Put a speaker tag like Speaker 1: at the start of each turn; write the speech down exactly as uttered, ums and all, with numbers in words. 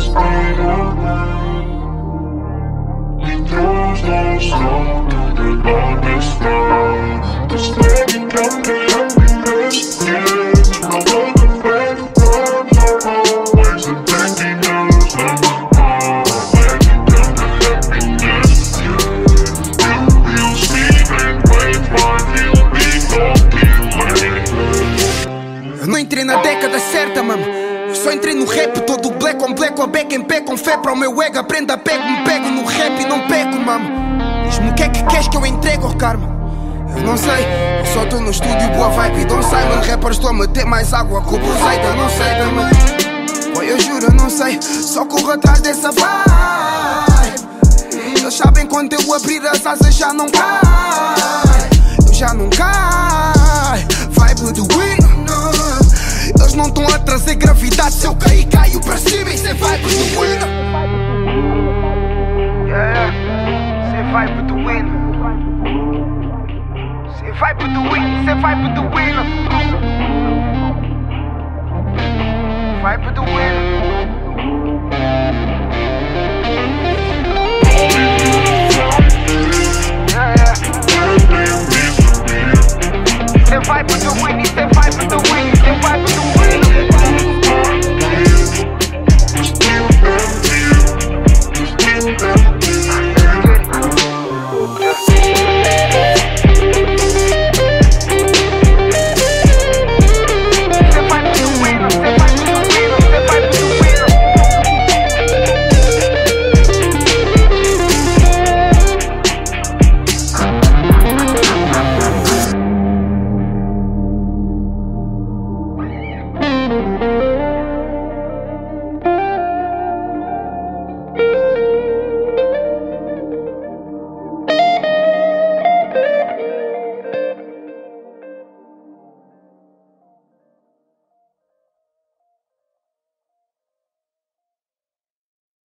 Speaker 1: Eu não entrei na década certa, mano. Eu só entrei no rap, todo black on black, com a back em pé, com fé para o meu ego. Aprenda, pego-me, pego no rap e não peco, mano. Diz-me o que é que queres que eu entregue, oh karma? Eu não sei, eu só tô no estúdio, boa vibe e don't sai, mano. Rappers estão a meter mais água com o buzeida, não sei também. Pô, eu juro, eu não sei, só corro atrás dessa vibe. Eles sabem quando eu abrir as asas já não cai. Eu já não cai, vibe do winner. Eles não estão a trazer gravidade, se eu cair, caio para cima. Isso é vibe do winner. Yeah, isso é vibe do winner. Isso é vibe do winner, isso é vibe do winner. Vibe do winner. Yeah, yeah. Isso é vibe do winner, isso é vibe do winner.